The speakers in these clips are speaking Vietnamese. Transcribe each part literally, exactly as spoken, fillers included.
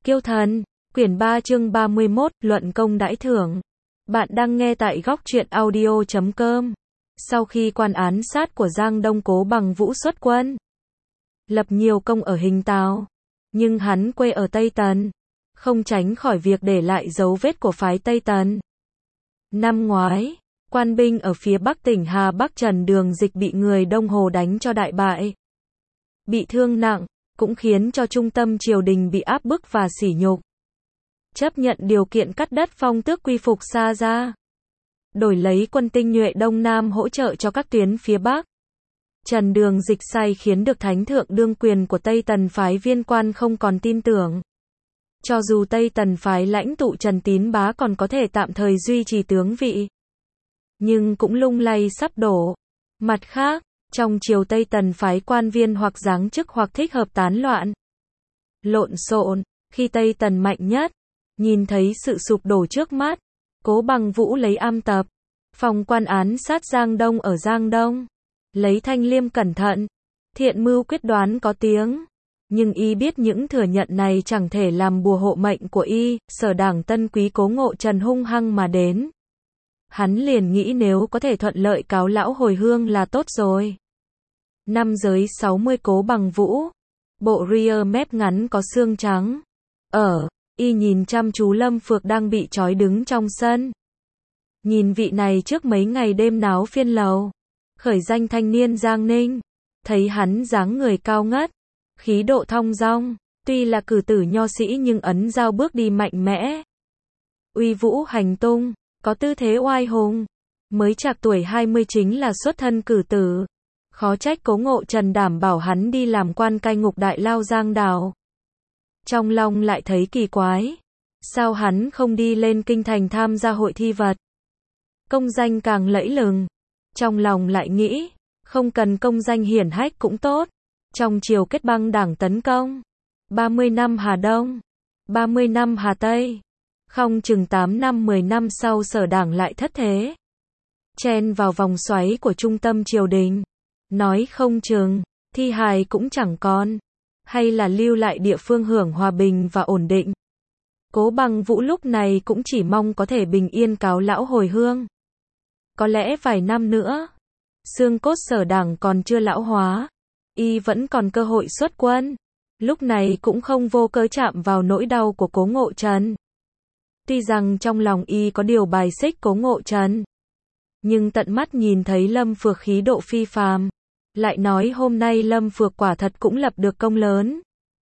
Kiêu thần, quyển ba chương ba mươi mốt, luận công đãi thưởng. Bạn đang nghe tại góc truyện audio chấm com. Sau khi quan án sát của Giang Đông Cố Bằng Vũ xuất quân, lập nhiều công ở Hình Tào, nhưng hắn quê ở Tây Tần, không tránh khỏi việc để lại dấu vết của phái Tây Tần. Năm ngoái, quan binh ở phía Bắc tỉnh Hà Bắc Trần Đường Dịch bị người Đông Hồ đánh cho đại bại, bị thương nặng, cũng khiến cho trung tâm triều đình bị áp bức và sỉ nhục. Chấp nhận điều kiện cắt đất phong tước quy phục Sa Gia, đổi lấy quân tinh nhuệ Đông Nam hỗ trợ cho các tuyến phía Bắc. Trần Đường Dịch sai khiến được thánh thượng đương quyền của Tây Tần phái Viên Quan không còn tin tưởng. Cho dù Tây Tần phái lãnh tụ Trần Tín Bá còn có thể tạm thời duy trì tướng vị, nhưng cũng lung lay sắp đổ. Mặt khác, trong triều Tây Tần phái quan viên hoặc giáng chức hoặc thích hợp tán loạn, lộn xộn. Khi Tây Tần mạnh nhất, nhìn thấy sự sụp đổ trước mắt, Cố Bằng Vũ lấy am tập, phòng quan án sát Giang Đông ở Giang Đông, lấy thanh liêm cẩn thận, thiện mưu quyết đoán có tiếng. Nhưng y biết những thừa nhận này chẳng thể làm bùa hộ mệnh của y. Sở Đảng Tân Quý Cố Ngộ Trần hung hăng mà đến, hắn liền nghĩ nếu có thể thuận lợi cáo lão hồi hương là tốt rồi. Năm giới sáu mươi Cố Bằng Vũ, bộ ria mép ngắn có xương trắng. Ở, y nhìn chăm chú Lâm Phược đang bị trói đứng trong sân. Nhìn vị này trước mấy ngày đêm náo phiên lầu, khởi danh thanh niên Giang Ninh, thấy hắn dáng người cao ngất, khí độ thong dong, tuy là cử tử nho sĩ nhưng ấn dao bước đi mạnh mẽ, uy vũ hành tung, có tư thế oai hùng. Mới chạc tuổi hai mươi chính là xuất thân cử tử, khó trách Cố Ngộ Trần đảm bảo hắn đi làm quan cai ngục đại lao Giang Đào. Trong lòng lại thấy kỳ quái, sao hắn không đi lên kinh thành tham gia hội thi vật, công danh càng lẫy lừng. Trong lòng lại nghĩ, không cần công danh hiển hách cũng tốt. Trong triều kết băng đảng tấn công, ba mươi năm Hà Đông, ba mươi năm Hà Tây, không chừng tám năm mười năm sau Sở Đảng lại thất thế, chen vào vòng xoáy của trung tâm triều đình. Nói không chừng, thi hài cũng chẳng còn, hay là lưu lại địa phương hưởng hòa bình và ổn định. Cố Bằng Vũ lúc này cũng chỉ mong có thể bình yên cáo lão hồi hương. Có lẽ vài năm nữa, xương cốt Sở Đảng còn chưa lão hóa, y vẫn còn cơ hội xuất quân, lúc này cũng không vô cớ chạm vào nỗi đau của Cố Ngộ Trần. Tuy rằng trong lòng y có điều bài xích Cố Ngộ Trần, nhưng tận mắt nhìn thấy Lâm Phược khí độ phi phàm, lại nói hôm nay Lâm Phược quả thật cũng lập được công lớn,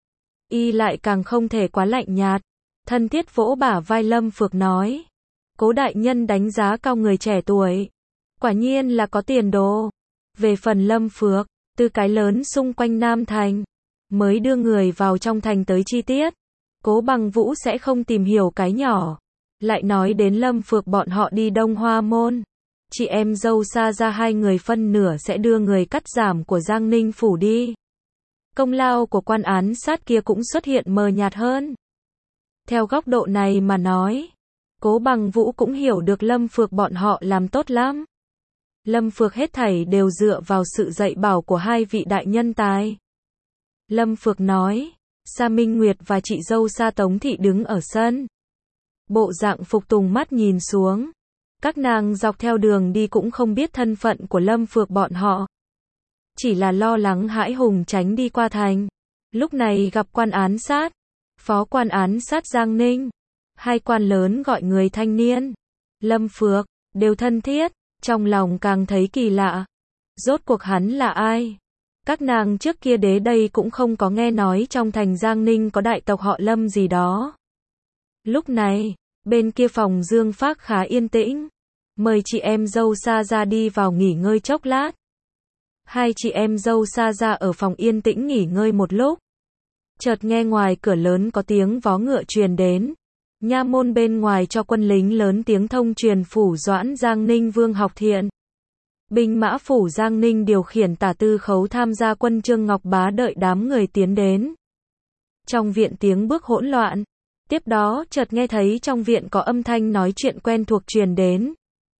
y lại càng không thể quá lạnh nhạt, thân thiết vỗ bả vai Lâm Phược nói: Cố đại nhân đánh giá cao người trẻ tuổi, quả nhiên là có tiền đồ. Về phần Lâm Phược, từ cái lớn xung quanh Nam Thành, mới đưa người vào trong thành tới chi tiết, Cố Bằng Vũ sẽ không tìm hiểu cái nhỏ. Lại nói đến Lâm Phược bọn họ đi Đông Hoa Môn, chị em dâu Sa Gia hai người phân nửa sẽ đưa người cắt giảm của Giang Ninh phủ đi. Công lao của quan án sát kia cũng xuất hiện mờ nhạt hơn. Theo góc độ này mà nói, Cố Bằng Vũ cũng hiểu được Lâm Phược bọn họ làm tốt lắm. Lâm Phược hết thảy đều dựa vào sự dạy bảo của hai vị đại nhân tài. Lâm Phược nói, Sa Minh Nguyệt và chị dâu Sa Tống Thị đứng ở sân, bộ dạng phục tùng mắt nhìn xuống. Các nàng dọc theo đường đi cũng không biết thân phận của Lâm Phược bọn họ, chỉ là lo lắng hãi hùng tránh đi qua thành. Lúc này gặp quan án sát, phó quan án sát Giang Ninh, hai quan lớn gọi người thanh niên, Lâm Phược, đều thân thiết, trong lòng càng thấy kỳ lạ. Rốt cuộc hắn là ai? Các nàng trước kia đế đây cũng không có nghe nói trong thành Giang Ninh có đại tộc họ Lâm gì đó. Lúc này, bên kia phòng Dương Phác khá yên tĩnh, mời chị em dâu Sa Gia đi vào nghỉ ngơi chốc lát. Hai chị em dâu Sa Gia ở phòng yên tĩnh nghỉ ngơi một lúc, chợt nghe ngoài cửa lớn có tiếng vó ngựa truyền đến. Nha môn bên ngoài cho quân lính lớn tiếng thông truyền phủ Doãn Giang Ninh Vương Học Thiện, binh mã phủ Giang Ninh điều khiển tả tư khấu tham gia quân Trương Ngọc Bá đợi đám người tiến đến. Trong viện tiếng bước hỗn loạn, tiếp đó chợt nghe thấy trong viện có âm thanh nói chuyện quen thuộc truyền đến.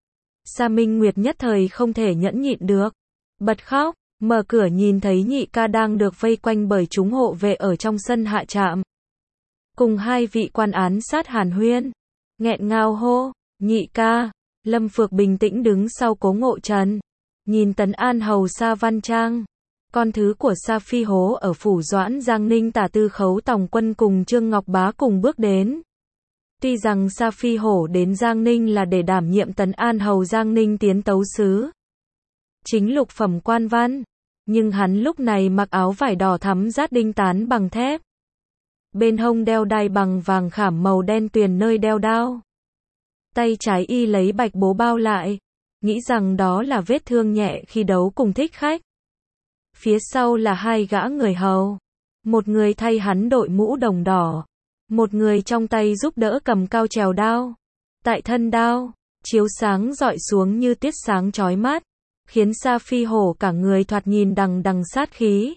Sa Minh Nguyệt nhất thời không thể nhẫn nhịn được, bật khóc, mở cửa nhìn thấy nhị ca đang được vây quanh bởi chúng hộ vệ ở trong sân hạ trạm. cùng hai vị quan án sát hàn huyên. Nghẹn ngào hô, nhị ca. Lâm Phược bình tĩnh đứng sau Cố Ngộ Trần. Nhìn Tấn An hầu Sa Văn Trang. Con thứ của Sa Phi Hố ở phủ Doãn Giang Ninh tả tư khấu Tòng Quân cùng Trương Ngọc Bá cùng bước đến. Tuy rằng Sa Phi Hổ đến Giang Ninh là để đảm nhiệm Tấn An hầu Giang Ninh tiến tấu sứ. Chính lục phẩm quan văn. Nhưng hắn lúc này mặc áo vải đỏ thắm rát đinh tán bằng thép. Bên hông đeo đai bằng vàng khảm màu đen tuyền nơi đeo đao. Tay trái y lấy bạch bố bao lại. Nghĩ rằng đó là vết thương nhẹ khi đấu cùng thích khách. Phía sau là hai gã người hầu. Một người thay hắn đội mũ đồng đỏ. Một người trong tay giúp đỡ cầm cao trèo đao. Tại thân đao, chiếu sáng rọi xuống như tiết sáng chói mắt. Khiến Sa Phi Hổ cả người thoạt nhìn đằng đằng sát khí.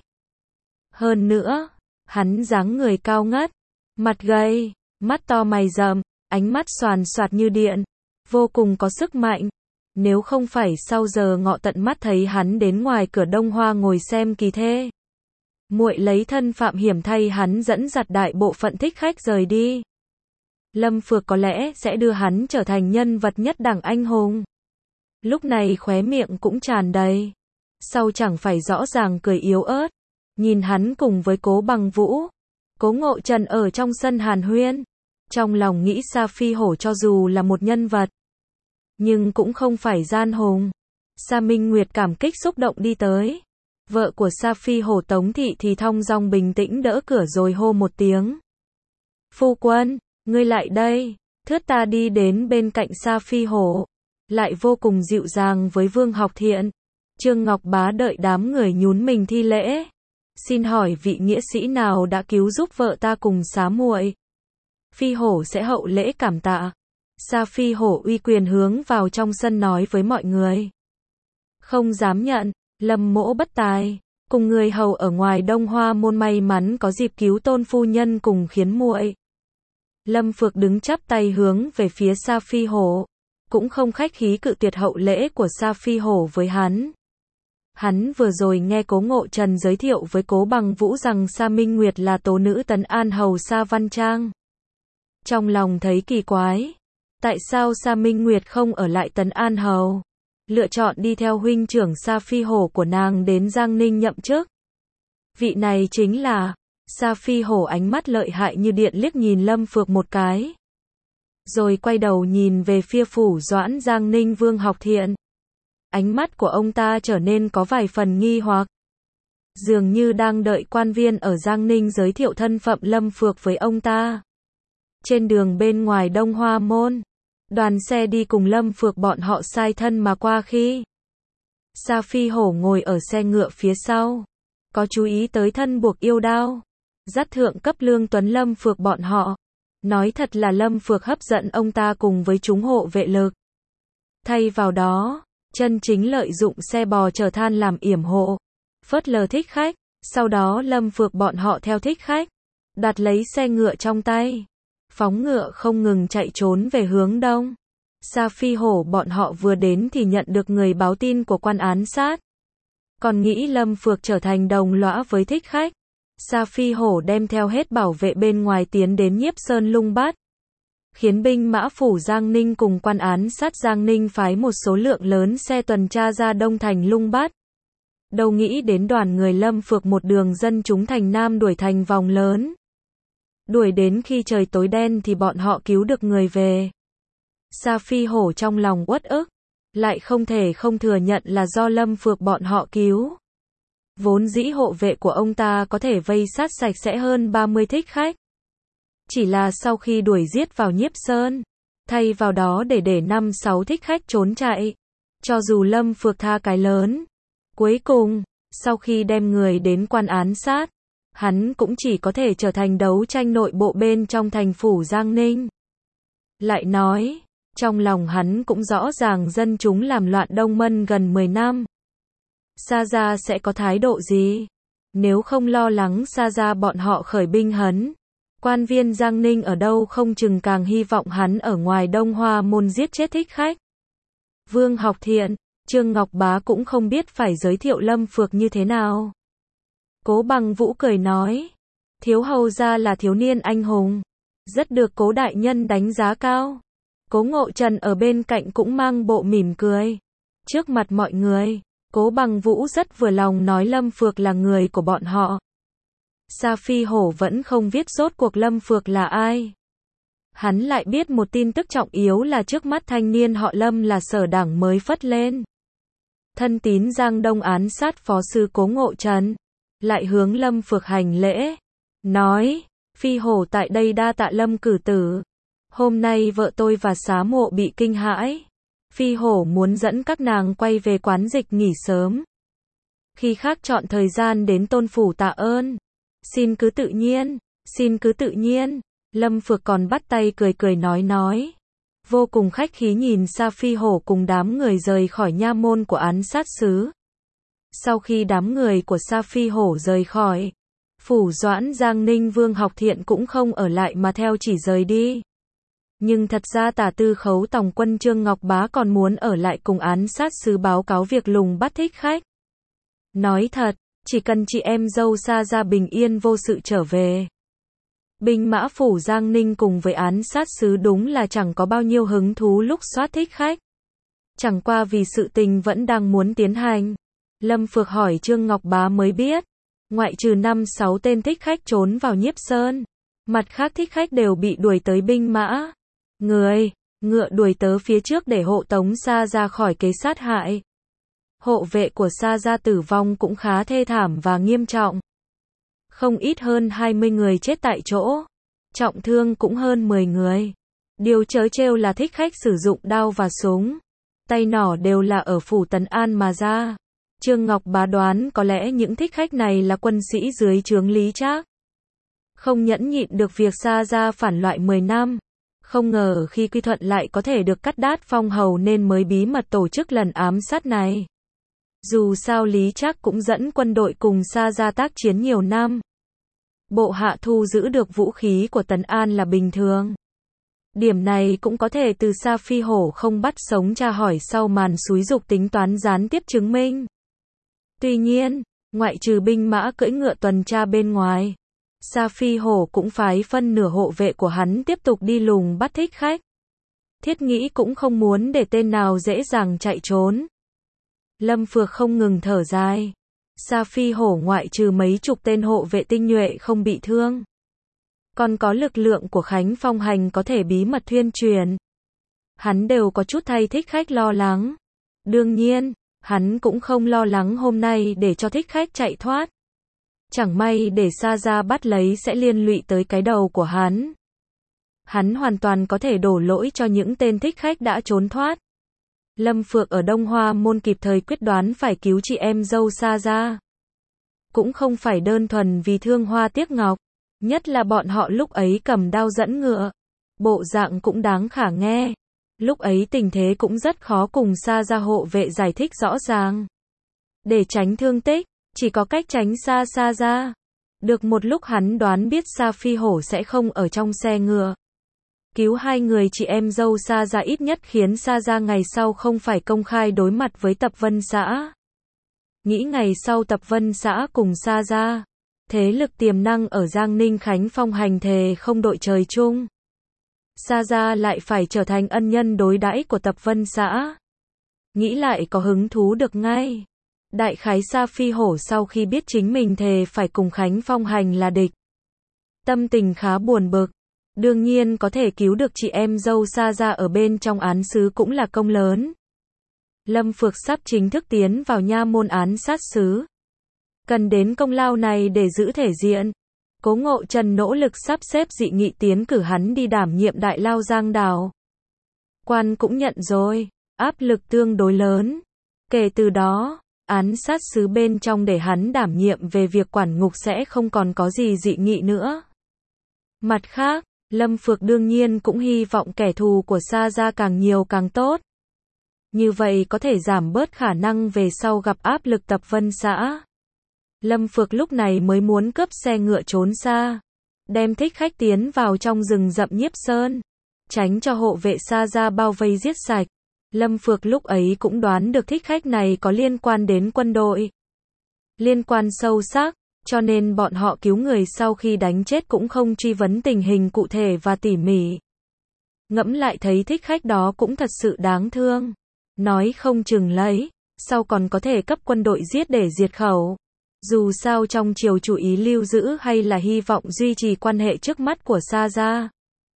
Hơn nữa, hắn dáng người cao ngất, mặt gầy, mắt to mày rậm, ánh mắt xoàn xoạt như điện, vô cùng có sức mạnh. Nếu không phải sau giờ ngọ tận mắt thấy hắn đến ngoài cửa Đông Hoa ngồi xem kỳ thê, muội lấy thân phạm hiểm thay hắn dẫn dắt đại bộ phận thích khách rời đi, Lâm Phược có lẽ sẽ đưa hắn trở thành nhân vật nhất đẳng anh hùng. Lúc này khóe miệng cũng tràn đầy, sau chẳng phải rõ ràng cười yếu ớt, nhìn hắn cùng với Cố Bằng Vũ, Cố Ngộ Trần ở trong sân hàn huyên, trong lòng nghĩ Sa Phi Hổ cho dù là một nhân vật, nhưng cũng không phải gian hùng. Sa Minh Nguyệt cảm kích xúc động đi tới, vợ của Sa Phi Hổ Tống Thị thì thong dong bình tĩnh đỡ cửa rồi hô một tiếng. Phu quân, ngươi lại đây, thướt ta đi đến bên cạnh Sa Phi Hổ. Lại vô cùng dịu dàng với Vương Học Thiện. Trương Ngọc Bá đợi đám người nhún mình thi lễ. Xin hỏi vị nghĩa sĩ nào đã cứu giúp vợ ta cùng xá muội? Phi Hổ sẽ hậu lễ cảm tạ. Sa Phi Hổ uy quyền hướng vào trong sân nói với mọi người. Không dám nhận, Lâm mỗ bất tài, cùng người hầu ở ngoài Đông Hoa môn may mắn có dịp cứu tôn phu nhân cùng khiến muội. Lâm Phược đứng chắp tay hướng về phía Sa Phi Hổ. Cũng không khách khí cự tuyệt hậu lễ của Sa Phi Hổ với hắn. Hắn vừa rồi nghe Cố Ngộ Trần giới thiệu với Cố Bằng Vũ rằng Sa Minh Nguyệt là tố nữ Tấn An hầu Sa Văn Trang. Trong lòng thấy kỳ quái. Tại sao Sa Minh Nguyệt không ở lại Tấn An hầu? Lựa chọn đi theo huynh trưởng Sa Phi Hổ của nàng đến Giang Ninh nhậm chức. Vị này chính là... Sa Phi Hổ ánh mắt lợi hại như điện liếc nhìn Lâm Phược một cái. Rồi quay đầu nhìn về phía phủ Doãn Giang Ninh Vương Học Thiện. Ánh mắt của ông ta trở nên có vài phần nghi hoặc. Dường như đang đợi quan viên ở Giang Ninh giới thiệu thân phận Lâm Phược với ông ta. Trên đường bên ngoài Đông Hoa môn, đoàn xe đi cùng Lâm Phược bọn họ sai thân mà qua khi. Sa Phi Hổ ngồi ở xe ngựa phía sau. Có chú ý tới thân buộc yêu đao. Dắt thượng cấp Lương Tuấn Lâm Phược bọn họ. Nói thật là Lâm Phược hấp dẫn ông ta cùng với chúng hộ vệ lực. Thay vào đó, chân chính lợi dụng xe bò chở than làm yểm hộ, phớt lờ thích khách, sau đó Lâm Phược bọn họ theo thích khách, đặt lấy xe ngựa trong tay, phóng ngựa không ngừng chạy trốn về hướng đông. Sa Phi Hổ bọn họ vừa đến thì nhận được người báo tin của quan án sát. Còn nghĩ Lâm Phược trở thành đồng lõa với thích khách. Sa Phi Hổ đem theo hết bảo vệ bên ngoài tiến đến Nhiếp Sơn Lung Bát. Khiến binh mã phủ Giang Ninh cùng quan án sát Giang Ninh phái một số lượng lớn xe tuần tra ra Đông thành Lung Bát. Đâu nghĩ đến đoàn người Lâm Phược một đường dân chúng thành Nam đuổi thành vòng lớn. Đuổi đến khi trời tối đen thì bọn họ cứu được người về. Sa Phi Hổ trong lòng uất ức, lại không thể không thừa nhận là do Lâm Phược bọn họ cứu. Vốn dĩ hộ vệ của ông ta có thể vây sát sạch sẽ hơn ba mươi thích khách. Chỉ là sau khi đuổi giết vào Nhiếp Sơn, thay vào đó để để năm sáu thích khách trốn chạy. Cho dù Lâm Phược tha cái lớn. Cuối cùng, sau khi đem người đến quan án sát, hắn cũng chỉ có thể trở thành đấu tranh nội bộ bên trong thành phủ Giang Ninh. Lại nói, trong lòng hắn cũng rõ ràng dân chúng làm loạn Đông Mân gần mười năm. Sa gia sẽ có thái độ gì? Nếu không lo lắng Sa gia bọn họ khởi binh hấn, quan viên Giang Ninh ở đâu không chừng càng hy vọng hắn ở ngoài Đông Hoa môn giết chết thích khách. Vương Học Thiện, Trương Ngọc Bá cũng không biết phải giới thiệu Lâm Phược như thế nào. Cố Bằng Vũ cười nói, thiếu hầu gia là thiếu niên anh hùng, Rất được Cố đại nhân đánh giá cao. Cố Ngộ Trần ở bên cạnh cũng mang bộ mỉm cười. Trước mặt mọi người, Cố Bằng Vũ rất vừa lòng nói Lâm Phược là người của bọn họ. Sa Phi Hổ vẫn không biết rốt cuộc Lâm Phược là ai. Hắn lại biết một tin tức trọng yếu là trước mắt thanh niên họ Lâm là sở đảng mới phất lên. Thân tín Giang Đông án sát phó sư Cố Ngộ Trần, lại hướng Lâm Phược hành lễ, nói, Phi Hổ tại đây đa tạ Lâm cử tử. Hôm nay vợ tôi và xá mộ bị kinh hãi. Phi Hổ muốn dẫn các nàng quay về quán dịch nghỉ sớm. Khi khác chọn thời gian đến tôn phủ tạ ơn. Xin cứ tự nhiên, xin cứ tự nhiên. Lâm Phược còn bắt tay cười cười nói nói. Vô cùng khách khí nhìn Sa Phi Hổ cùng đám người rời khỏi nha môn của án sát xứ. Sau khi đám người của Sa Phi Hổ rời khỏi, phủ Doãn Giang Ninh Vương Học Thiện cũng không ở lại mà theo chỉ rời đi. Nhưng thật ra Tả Tư Khấu Tòng Quân Trương Ngọc Bá còn muốn ở lại cùng án sát xứ báo cáo việc lùng bắt thích khách. Nói thật, chỉ cần chị em dâu Sa ra bình yên vô sự trở về. Binh mã phủ Giang Ninh cùng với án sát xứ đúng là chẳng có bao nhiêu hứng thú lúc soát thích khách. Chẳng qua vì sự tình vẫn đang muốn tiến hành. Lâm Phược hỏi Trương Ngọc Bá mới biết. Ngoại trừ năm sáu tên thích khách trốn vào Nhiếp Sơn. Mặt khác thích khách đều bị đuổi tới binh mã. Người, ngựa đuổi tới phía trước để hộ tống Sa ra khỏi kế sát hại. Hộ vệ của Sa ra tử vong cũng khá thê thảm và nghiêm trọng. Không ít hơn hai mươi người chết tại chỗ. Trọng thương cũng hơn mười người. Điều trớ trêu là thích khách sử dụng đao và súng. Tay nỏ đều là ở phủ Tấn An mà ra. Trương Ngọc Bá đoán có lẽ những thích khách này là quân sĩ dưới trướng Lý Trác. Không nhẫn nhịn được việc Sa ra phản loại mười năm. Không ngờ khi quy thuận lại có thể được cắt đát phong hầu nên mới bí mật tổ chức lần ám sát này. Dù sao Lý Trác cũng dẫn quân đội cùng Sa ra tác chiến nhiều năm. Bộ hạ thu giữ được vũ khí của Tấn An là bình thường. Điểm này cũng có thể từ Sa Phi Hổ không bắt sống tra hỏi sau màn xúi giục tính toán gián tiếp chứng minh. Tuy nhiên, ngoại trừ binh mã cưỡi ngựa tuần tra bên ngoài, Sa Phi Hổ cũng phái phân nửa hộ vệ của hắn tiếp tục đi lùng bắt thích khách. Thiết nghĩ cũng không muốn để tên nào dễ dàng chạy trốn. Lâm Phược không ngừng thở dài. Sa Phi Hổ ngoại trừ mấy chục tên hộ vệ tinh nhuệ không bị thương, còn có lực lượng của Khánh Phong Hành có thể bí mật tuyên truyền. Hắn đều có chút thay thích khách lo lắng. Đương nhiên, hắn cũng không lo lắng hôm nay để cho thích khách chạy thoát. Chẳng may để Sa ra bắt lấy sẽ liên lụy tới cái đầu của hắn. Hắn hoàn toàn có thể đổ lỗi cho những tên thích khách đã trốn thoát. Lâm Phược ở Đông Hoa môn kịp thời quyết đoán phải cứu chị em dâu Sa ra. Cũng không phải đơn thuần vì thương hoa tiếc ngọc, nhất là bọn họ lúc ấy cầm đao dẫn ngựa. Bộ dạng cũng đáng khả nghe. Lúc ấy tình thế cũng rất khó cùng Sa ra hộ vệ giải thích rõ ràng. Để tránh thương tích, chỉ có cách tránh xa Sa ra. Được một lúc hắn đoán biết Sa Phi Hổ sẽ không ở trong xe ngựa. Cứu hai người chị em dâu Sa ra ít nhất khiến Sa ra ngày sau không phải công khai đối mặt với Tập Vân xã. Nghĩ ngày sau Tập Vân xã cùng Sa ra, thế lực tiềm năng ở Giang Ninh Khánh Phong Hành thề không đội trời chung. Sa ra lại phải trở thành ân nhân đối đãi của Tập Vân xã. Nghĩ lại có hứng thú được ngay. Đại khái Sa Phi Hổ sau khi biết chính mình thề phải cùng Khánh Phong Hành là địch, tâm tình khá buồn bực. Đương nhiên có thể cứu được chị em dâu Sa ra ở bên trong án xứ cũng là công lớn. Lâm Phược sắp chính thức tiến vào nha môn án sát xứ. Cần đến công lao này để giữ thể diện. Cố Ngộ Trần nỗ lực sắp xếp dị nghị tiến cử hắn đi đảm nhiệm đại lao Giang Đào. Quan cũng nhận rồi, áp lực tương đối lớn. Kể từ đó, án sát xứ bên trong để hắn đảm nhiệm về việc quản ngục sẽ không còn có gì dị nghị nữa. Mặt khác, Lâm Phược đương nhiên cũng hy vọng kẻ thù của Sa ra càng nhiều càng tốt. Như vậy có thể giảm bớt khả năng về sau gặp áp lực Tập Vân xã. Lâm Phược lúc này mới muốn cướp xe ngựa trốn xa, đem thích khách tiến vào trong rừng rậm Nhiếp Sơn, tránh cho hộ vệ Sa ra bao vây giết sạch. Lâm Phược lúc ấy cũng đoán được thích khách này có liên quan đến quân đội. Liên quan sâu sắc, cho nên bọn họ cứu người sau khi đánh chết cũng không truy vấn tình hình cụ thể và tỉ mỉ. Ngẫm lại thấy thích khách đó cũng thật sự đáng thương. Nói không chừng lấy, sau còn có thể cấp quân đội giết để diệt khẩu. Dù sao trong triều chủ ý lưu giữ hay là hy vọng duy trì quan hệ trước mắt của Sa gia.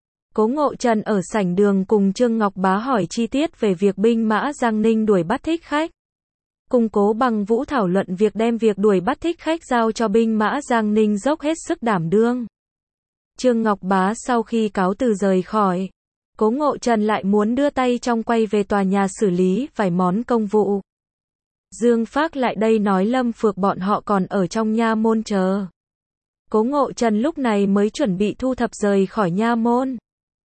Cố Ngộ Trần ở sảnh đường cùng Trương Ngọc Bá hỏi chi tiết về việc binh mã Giang Ninh đuổi bắt thích khách. Cùng Cố Bằng Vũ thảo luận việc đem việc đuổi bắt thích khách giao cho binh mã Giang Ninh dốc hết sức đảm đương. Trương Ngọc Bá sau khi cáo từ rời khỏi, Cố Ngộ Trần lại muốn đưa tay trong quay về tòa nhà xử lý vài món công vụ. Dương Phác lại đây nói Lâm Phược bọn họ còn ở trong nha môn chờ. Cố Ngộ Trần lúc này mới chuẩn bị thu thập rời khỏi nha môn.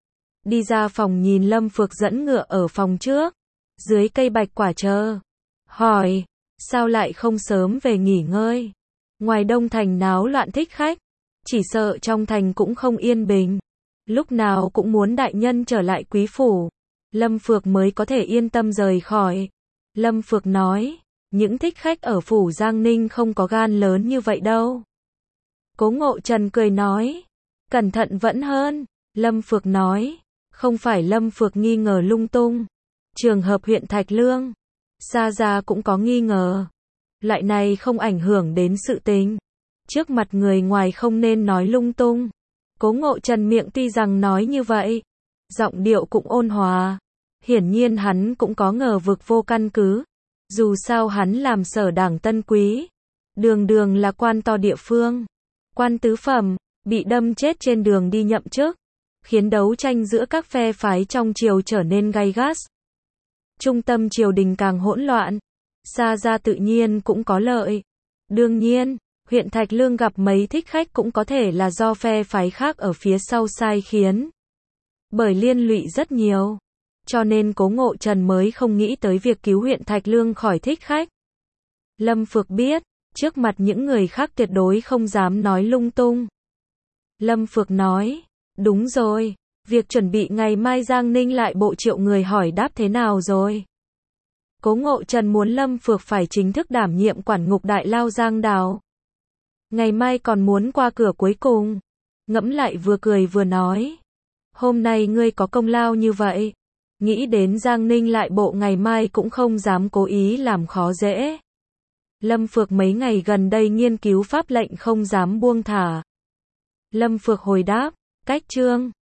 Đi ra phòng nhìn Lâm Phược dẫn ngựa ở phòng trước, dưới cây bạch quả chờ. Hỏi, sao lại không sớm về nghỉ ngơi? Ngoài Đông Thành náo loạn thích khách, chỉ sợ trong thành cũng không yên bình. Lúc nào cũng muốn đại nhân trở lại quý phủ, Lâm Phược mới có thể yên tâm rời khỏi. Lâm Phược nói, những thích khách ở phủ Giang Ninh không có gan lớn như vậy đâu. Cố Ngộ Trần cười nói, cẩn thận vẫn hơn. Lâm Phược nói, không phải Lâm Phược nghi ngờ lung tung. Trường hợp huyện Thạch Lương, Sa gia cũng có nghi ngờ. Loại này không ảnh hưởng đến sự tình. Trước mặt người ngoài không nên nói lung tung. Cố Ngộ Trần miệng tuy rằng nói như vậy, giọng điệu cũng ôn hòa. Hiển nhiên hắn cũng có ngờ vực vô căn cứ. Dù sao hắn làm sở đảng Tân Quý, đường đường là quan to địa phương, quan tứ phẩm, bị đâm chết trên đường đi nhậm chức, khiến đấu tranh giữa các phe phái trong triều trở nên gay gắt. Trung tâm triều đình càng hỗn loạn, Sa gia tự nhiên cũng có lợi. Đương nhiên, huyện Thạch Lương gặp mấy thích khách cũng có thể là do phe phái khác ở phía sau sai khiến. Bởi liên lụy rất nhiều, cho nên Cố Ngộ Trần mới không nghĩ tới việc cứu huyện Thạch Lương khỏi thích khách. Lâm Phược biết, trước mặt những người khác tuyệt đối không dám nói lung tung. Lâm Phược nói, đúng rồi, việc chuẩn bị ngày mai Giang Ninh lại bộ triệu người hỏi đáp thế nào rồi? Cố Ngộ Trần muốn Lâm Phược phải chính thức đảm nhiệm quản ngục đại lao Giang Đào. Ngày mai còn muốn qua cửa cuối cùng. Ngẫm lại vừa cười vừa nói, hôm nay ngươi có công lao như vậy, nghĩ đến Giang Ninh lại bộ ngày mai cũng không dám cố ý làm khó dễ. Lâm Phược mấy ngày gần đây nghiên cứu pháp lệnh không dám buông thả. Lâm Phược hồi đáp, cách chương